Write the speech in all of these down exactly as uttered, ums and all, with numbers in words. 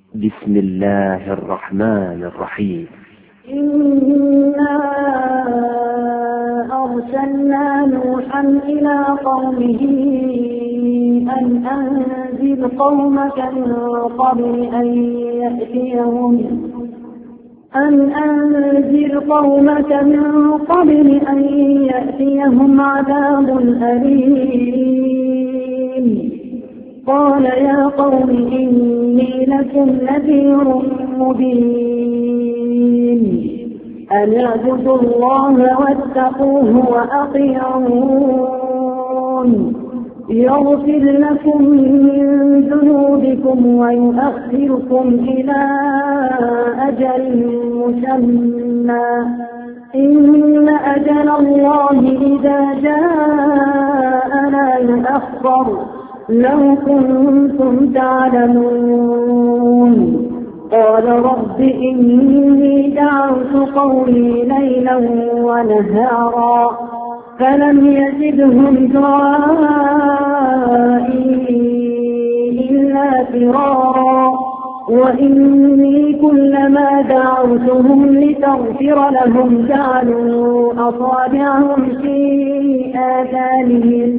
بسم الله الرحمن الرحيم. إنا أرسلنا نوحا إلى قومه أن أنذر قومك من قبل أن يأتيهم أن أنذر قومك من قبل أن يأتيهم عذاب أليم. قال يا قوم إني لكم نذير مبين أن اعبدوا الله واتقوه وأطيعون يغفر لكم من ذنوبكم ويؤخركم إلى أجل مسمى إن أجل الله إذا جاء لا يؤخر لو كنتم تعلمون. قال رب إني دعوت قومي ليلا ونهارا فلم يزدهم دعائي إلا فرارا وإني كلما دعوتهم لتغفر لهم جعلوا أصابعهم في آذانهم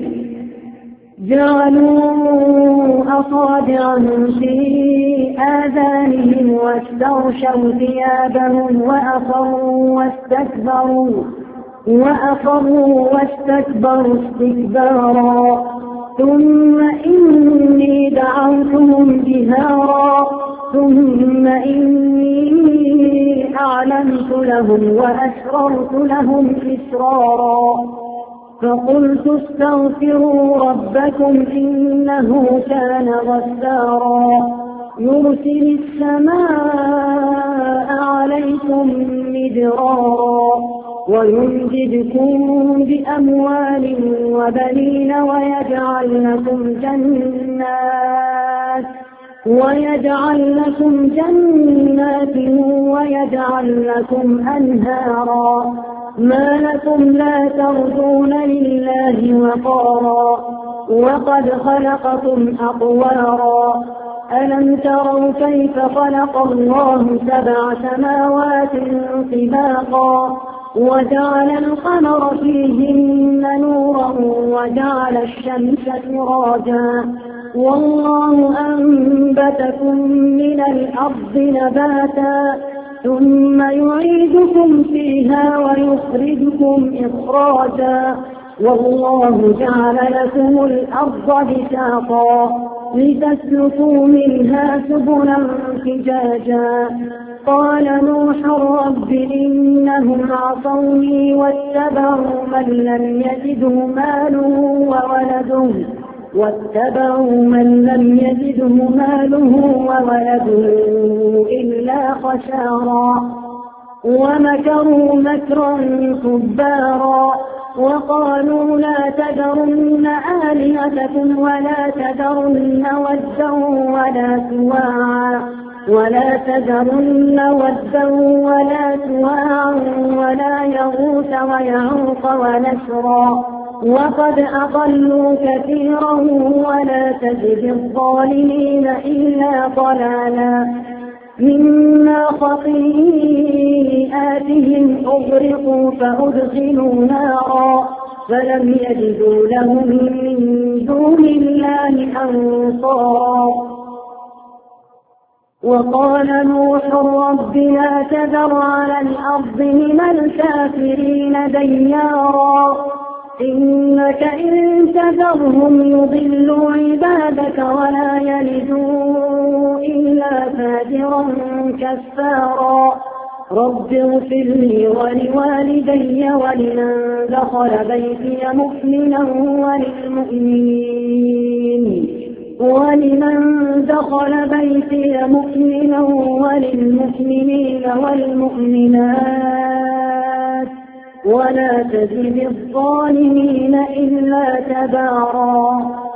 جعلوا أصابعهم في آذانهم واستغشوا ثيابهم وأصروا واستكبروا وأصروا واستكبروا استكبارا ثم إني دعوتهم جهارا ثم إني أعلنت لهم وأسررت لهم إسرارا فقلت استغفروا ربكم إنه كان غفارا يرسل السماء عليكم مدرارا ويمددكم بأموال وبنين ويجعل لكم جنات ويجعل لكم جنات ويجعل لكم أنهارا ما لكم لا ترجون لله وقارا وقد خلقكم أطوارا ألم تروا كيف خلق الله سبع سماوات طباقا وجعل القمر فيهن نورا وجعل الشمس سراجا والله أنبتكم من الأرض نباتا ثم يعيدكم فيها ويخرجكم إخراجا والله جعل لكم الأرض بساطا لتسلكوا منها سبلا فجاجا قال نوح رب إنهم عصوني واتبعوا من لم يزده ماله وولده واتبعوا من لم يزده ماله وولده إلا خسارا ومكروا مكرا كبارا وقالوا لا تذرن آلهتكم ولا تذرن ودا ولا سواعا ولا تذرن ودا ولا سواعا ولا يغوث ويعوق ونسرا وقد أضلوا كثيرا ولا تزد الظالمين إلا ضلالا مما خطيئاتهم أغرقوا فأدخلوا نارا فلم يجدوا لهم من دون الله أنصارا وقال نوح رب لا تذر على الأرض من الكافرين ديارا إنك إن تذرهم يضلوا عبادك ولا يلدوا إلا فاجرا كفارا رب اغفر لي ولوالدي ولمن دخل بيتي مؤمنا وللمؤمنين ولمن دخل بيتي مؤمنا وللمؤمنين والمؤمنات ولا تزد الظالمين إلا تبارا.